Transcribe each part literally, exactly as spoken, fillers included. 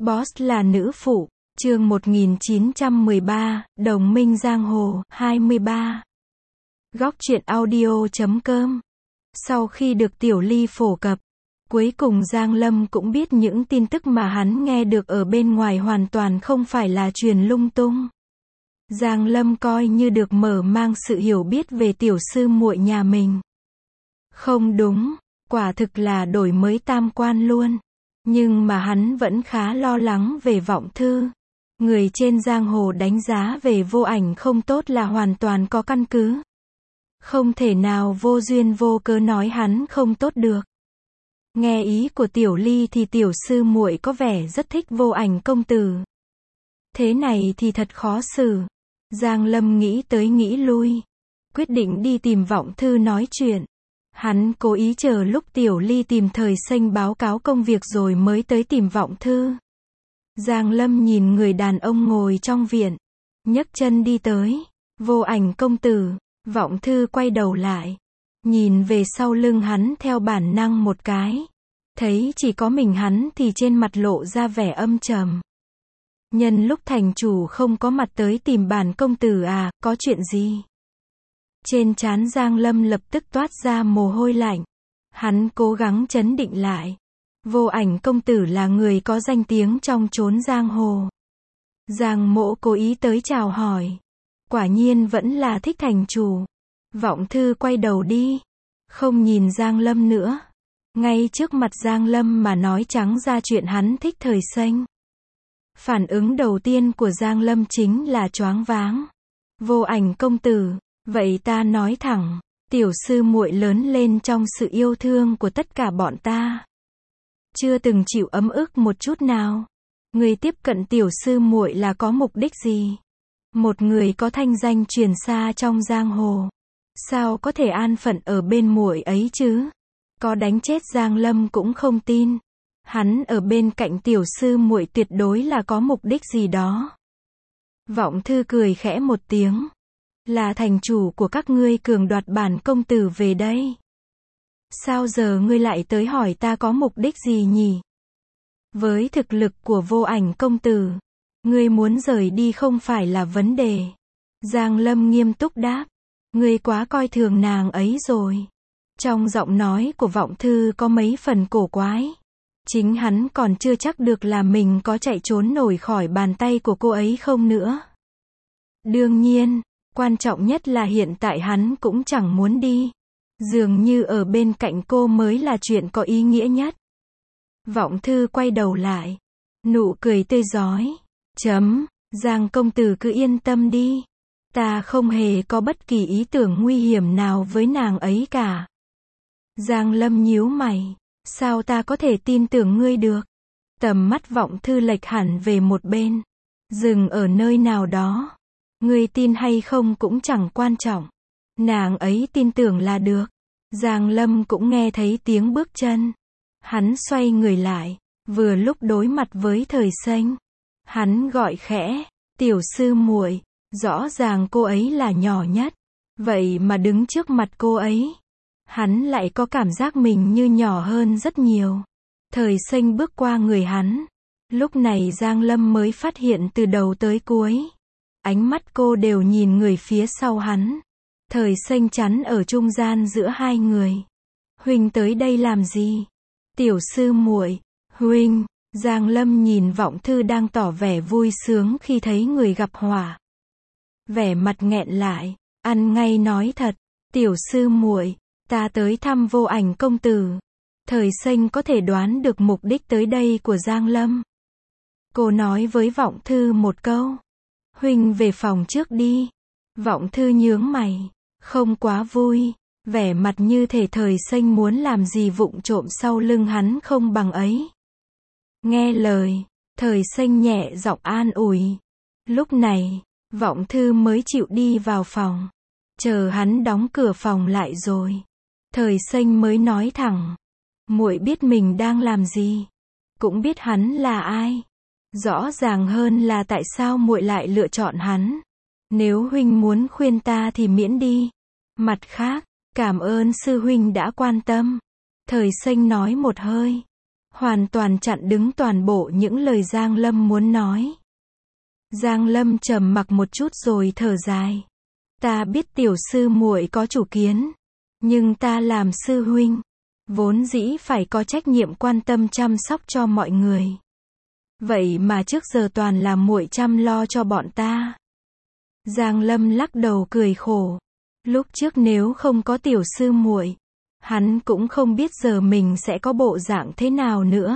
Boss là nữ phụ, chương một nghìn chín trăm mười ba, Đồng minh giang hồ, hai mươi ba. Góc truyện audio chấm com. Sau khi được Tiểu Ly phổ cập, cuối cùng Giang Lâm cũng biết những tin tức mà hắn nghe được ở bên ngoài hoàn toàn không phải là truyền lung tung. Giang Lâm coi như được mở mang sự hiểu biết về tiểu sư muội nhà mình. Không đúng, quả thực là đổi mới tam quan luôn. Nhưng mà hắn vẫn khá lo lắng về Vọng Thư. Người trên giang hồ đánh giá về Vô Ảnh không tốt là hoàn toàn có căn cứ. Không thể nào vô duyên vô cớ nói hắn không tốt được. Nghe ý của Tiểu Ly thì tiểu sư muội có vẻ rất thích Vô Ảnh công tử. Thế này thì thật khó xử. Giang Lâm nghĩ tới nghĩ lui, quyết định đi tìm Vọng Thư nói chuyện. Hắn cố ý chờ lúc Tiểu Ly tìm thời xanh báo cáo công việc rồi mới tới tìm Vọng Thư. Giang Lâm nhìn người đàn ông ngồi trong viện, nhấc chân đi tới. Vô Ảnh công tử. Vọng Thư quay đầu lại, nhìn về sau lưng hắn theo bản năng một cái. Thấy chỉ có mình hắn thì trên mặt lộ ra vẻ âm trầm. Nhân lúc thành chủ không có mặt tới tìm bản công tử à, có chuyện gì? Trên trán Giang Lâm lập tức toát ra mồ hôi lạnh. Hắn cố gắng trấn định lại. Vô Ảnh công tử là người có danh tiếng trong chốn giang hồ. Giang Mỗ cố ý tới chào hỏi. Quả nhiên vẫn là thích thành chủ. Vọng Thư quay đầu đi, không nhìn Giang Lâm nữa. Ngay trước mặt Giang Lâm mà nói trắng ra chuyện hắn thích thời xanh. Phản ứng đầu tiên của Giang Lâm chính là choáng váng. Vô Ảnh công tử, vậy ta nói thẳng, tiểu sư muội lớn lên trong sự yêu thương của tất cả bọn ta. Chưa từng chịu ấm ức một chút nào. Người tiếp cận tiểu sư muội là có mục đích gì? Một người có thanh danh truyền xa trong giang hồ, sao có thể an phận ở bên muội ấy chứ? Có đánh chết Giang Lâm cũng không tin. Hắn ở bên cạnh tiểu sư muội tuyệt đối là có mục đích gì đó. Vọng Thư cười khẽ một tiếng. Là thành chủ của các ngươi cường đoạt bản công tử về đây. Sao giờ ngươi lại tới hỏi ta có mục đích gì nhỉ? Với thực lực của Vô Ảnh công tử, ngươi muốn rời đi không phải là vấn đề. Giang Lâm nghiêm túc đáp. Ngươi quá coi thường nàng ấy rồi. Trong giọng nói của Vọng Thư có mấy phần cổ quái. Chính hắn còn chưa chắc được là mình có chạy trốn nổi khỏi bàn tay của cô ấy không nữa. Đương nhiên, quan trọng nhất là hiện tại hắn cũng chẳng muốn đi. Dường như ở bên cạnh cô mới là chuyện có ý nghĩa nhất. Vọng Thư quay đầu lại, nụ cười tươi rói. Chấm, Giang công tử cứ yên tâm đi. Ta không hề có bất kỳ ý tưởng nguy hiểm nào với nàng ấy cả. Giang Lâm nhíu mày. Sao ta có thể tin tưởng ngươi được? Tầm mắt Vọng Thư lệch hẳn về một bên. Dừng ở nơi nào đó. Ngươi tin hay không cũng chẳng quan trọng. Nàng ấy tin tưởng là được. Giang Lâm cũng nghe thấy tiếng bước chân. Hắn xoay người lại, vừa lúc đối mặt với thời xanh. Hắn gọi khẽ, tiểu sư muội. Rõ ràng cô ấy là nhỏ nhất. Vậy mà đứng trước mặt cô ấy, hắn lại có cảm giác mình như nhỏ hơn rất nhiều. Thời xanh bước qua người hắn. Lúc này Giang Lâm mới phát hiện từ đầu tới cuối, ánh mắt cô đều nhìn người phía sau hắn. Thời xanh chắn ở trung gian giữa hai người. Huynh tới đây làm gì? Tiểu sư muội. Huynh. Giang Lâm nhìn Vọng Thư đang tỏ vẻ vui sướng khi thấy người gặp họa. Vẻ mặt nghẹn lại, ăn ngay nói thật. Tiểu sư muội, ta tới thăm Vô Ảnh công tử. Thời xanh có thể đoán được mục đích tới đây của Giang Lâm. Cô nói với Vọng Thư một câu. Huynh về phòng trước đi. Vọng Thư nhướng mày, không quá vui. Vẻ mặt như thể thời xanh muốn làm gì vụng trộm sau lưng hắn không bằng ấy. Nghe lời, thời xanh nhẹ giọng an ủi. Lúc này, Vọng Thư mới chịu đi vào phòng. Chờ hắn đóng cửa phòng lại rồi, thời xanh mới nói thẳng. Muội biết mình đang làm gì, cũng biết hắn là ai. Rõ ràng hơn là tại sao muội lại lựa chọn hắn. Nếu huynh muốn khuyên ta thì miễn đi. Mặt khác, cảm ơn sư huynh đã quan tâm. Thời xanh nói một hơi. hoàn toàn chặn đứng toàn bộ những lời Giang Lâm muốn nói. Giang Lâm trầm mặc một chút rồi thở dài. Ta biết tiểu sư muội có chủ kiến, nhưng ta làm sư huynh, vốn dĩ phải có trách nhiệm quan tâm chăm sóc cho mọi người. Vậy mà trước giờ toàn là muội chăm lo cho bọn ta. Giang Lâm lắc đầu cười khổ. Lúc trước nếu không có tiểu sư muội, hắn cũng không biết giờ mình sẽ có bộ dạng thế nào nữa.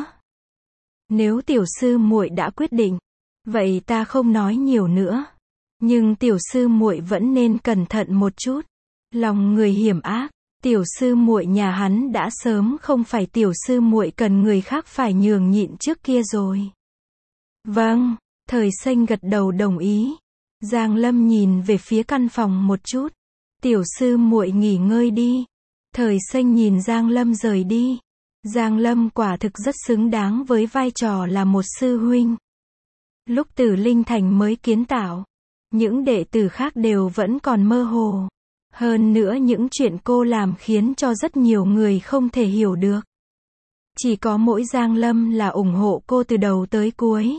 Nếu tiểu sư muội đã quyết định, vậy ta không nói nhiều nữa. Nhưng tiểu sư muội vẫn nên cẩn thận một chút. Lòng người hiểm ác, tiểu sư muội nhà hắn đã sớm không phải tiểu sư muội cần người khác phải nhường nhịn trước kia rồi. Vâng, Thời Xanh gật đầu đồng ý. Giang Lâm nhìn về phía căn phòng một chút. Tiểu sư muội nghỉ ngơi đi. Thời Xanh nhìn Giang Lâm rời đi. Giang Lâm quả thực rất xứng đáng với vai trò là một sư huynh. Lúc Tử Linh Thành mới kiến tạo, những đệ tử khác đều vẫn còn mơ hồ. Hơn nữa những chuyện cô làm khiến cho rất nhiều người không thể hiểu được. Chỉ có mỗi Giang Lâm là ủng hộ cô từ đầu tới cuối.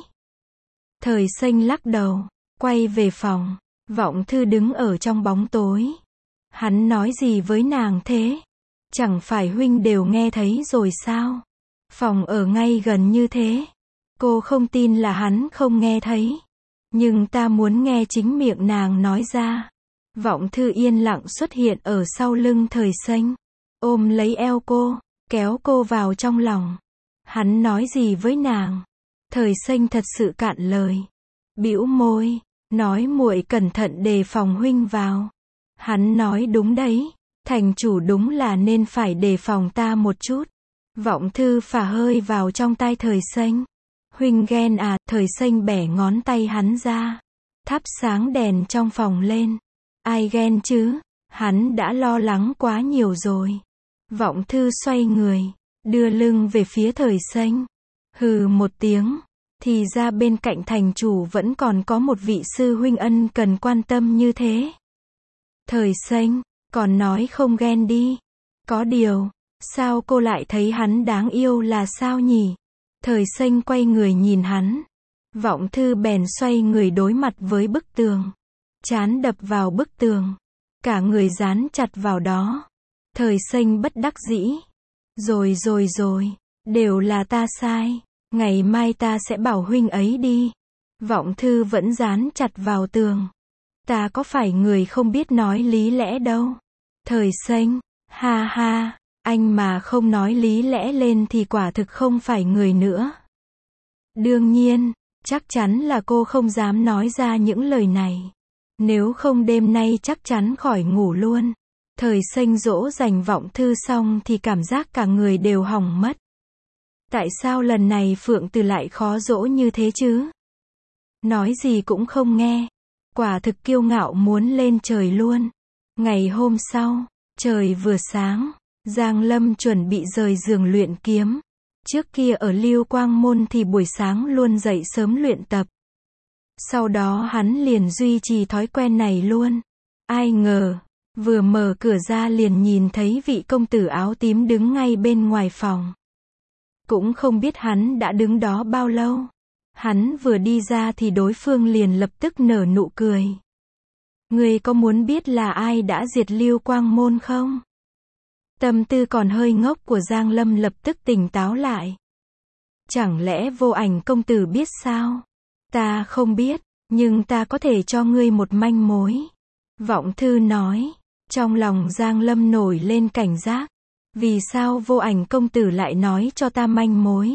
Thời Xanh lắc đầu, quay về phòng. Vọng Thư đứng ở trong bóng tối. Hắn nói gì với nàng thế? Chẳng phải huynh đều nghe thấy rồi sao? Phòng ở ngay gần như thế. Cô không tin là hắn không nghe thấy. Nhưng ta muốn nghe chính miệng nàng nói ra. Vọng Thư yên lặng xuất hiện ở sau lưng Thời Xanh. Ôm lấy eo cô, kéo cô vào trong lòng. Hắn nói gì với nàng? Thời Xanh thật sự cạn lời. Bĩu môi, nói muội cẩn thận đề phòng huynh vào. Hắn nói đúng đấy, thành chủ đúng là nên phải đề phòng ta một chút. Vọng Thư phả hơi vào trong tai Thời Xanh. Huynh ghen à? Thời Xanh bẻ ngón tay hắn ra, thắp sáng đèn trong phòng lên. Ai ghen chứ? Hắn đã lo lắng quá nhiều rồi. Vọng Thư xoay người, đưa lưng về phía Thời Xanh. Hừ một tiếng, thì ra bên cạnh thành chủ vẫn còn có một vị sư huynh ân cần quan tâm như thế. Thời Xanh, còn nói không ghen đi. Có điều, sao cô lại thấy hắn đáng yêu là sao nhỉ? Thời Xanh quay người nhìn hắn. Vọng Thư bèn xoay người đối mặt với bức tường. Trán đập vào bức tường. Cả người dán chặt vào đó. Thời Xanh bất đắc dĩ. Rồi rồi rồi, đều là ta sai. Ngày mai ta sẽ bảo huynh ấy đi. Vọng Thư vẫn dán chặt vào tường. Ta có phải người không biết nói lý lẽ đâu. Thời Xanh, ha ha, anh mà không nói lý lẽ lên thì quả thực không phải người nữa. Đương nhiên, chắc chắn là cô không dám nói ra những lời này. Nếu không đêm nay chắc chắn khỏi ngủ luôn. Thời Xanh dỗ dành Vọng Thư xong thì cảm giác cả người đều hỏng mất. Tại sao lần này Phượng Từ lại khó dỗ như thế chứ? Nói gì cũng không nghe. Quả thực kiêu ngạo muốn lên trời luôn. Ngày hôm sau, trời vừa sáng, Giang Lâm chuẩn bị rời giường luyện kiếm. Trước kia ở Lưu Quang Môn thì buổi sáng luôn dậy sớm luyện tập. Sau đó hắn liền duy trì thói quen này luôn. Ai ngờ, vừa mở cửa ra liền nhìn thấy vị công tử áo tím đứng ngay bên ngoài phòng. Cũng không biết hắn đã đứng đó bao lâu. Hắn vừa đi ra thì đối phương liền lập tức nở nụ cười. Ngươi có muốn biết là ai đã diệt Lưu Quang Môn không? Tâm tư còn hơi ngốc của Giang Lâm lập tức tỉnh táo lại. Chẳng lẽ Vô Ảnh công tử biết sao? Ta không biết, nhưng ta có thể cho ngươi một manh mối. Vọng Thư nói. Trong lòng Giang Lâm nổi lên cảnh giác. Vì sao Vô Ảnh công tử lại nói cho ta manh mối?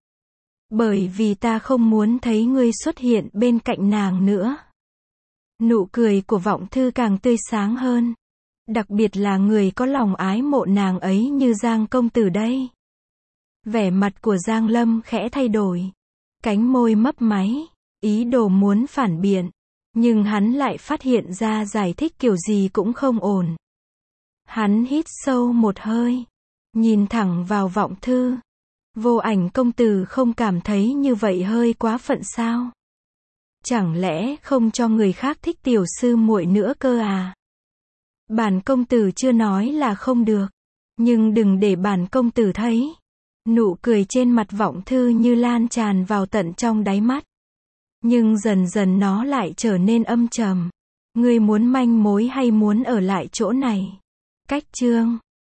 Bởi vì ta không muốn thấy ngươi xuất hiện bên cạnh nàng nữa. Nụ cười của Vọng Thư càng tươi sáng hơn. Đặc biệt là người có lòng ái mộ nàng ấy như Giang công tử đây. Vẻ mặt của Giang Lâm khẽ thay đổi. Cánh môi mấp máy, ý đồ muốn phản biện. Nhưng hắn lại phát hiện ra giải thích kiểu gì cũng không ổn. Hắn hít sâu một hơi, nhìn thẳng vào Vọng Thư. Vô Ảnh công tử không cảm thấy như vậy hơi quá phận sao? Chẳng lẽ không cho người khác thích tiểu sư muội nữa cơ à? Bản công tử chưa nói là không được, nhưng đừng để bản công tử thấy. Nụ cười trên mặt Vọng Thư như lan tràn vào tận trong đáy mắt. Nhưng dần dần nó lại trở nên âm trầm. Ngươi muốn manh mối hay muốn ở lại chỗ này? Cách chương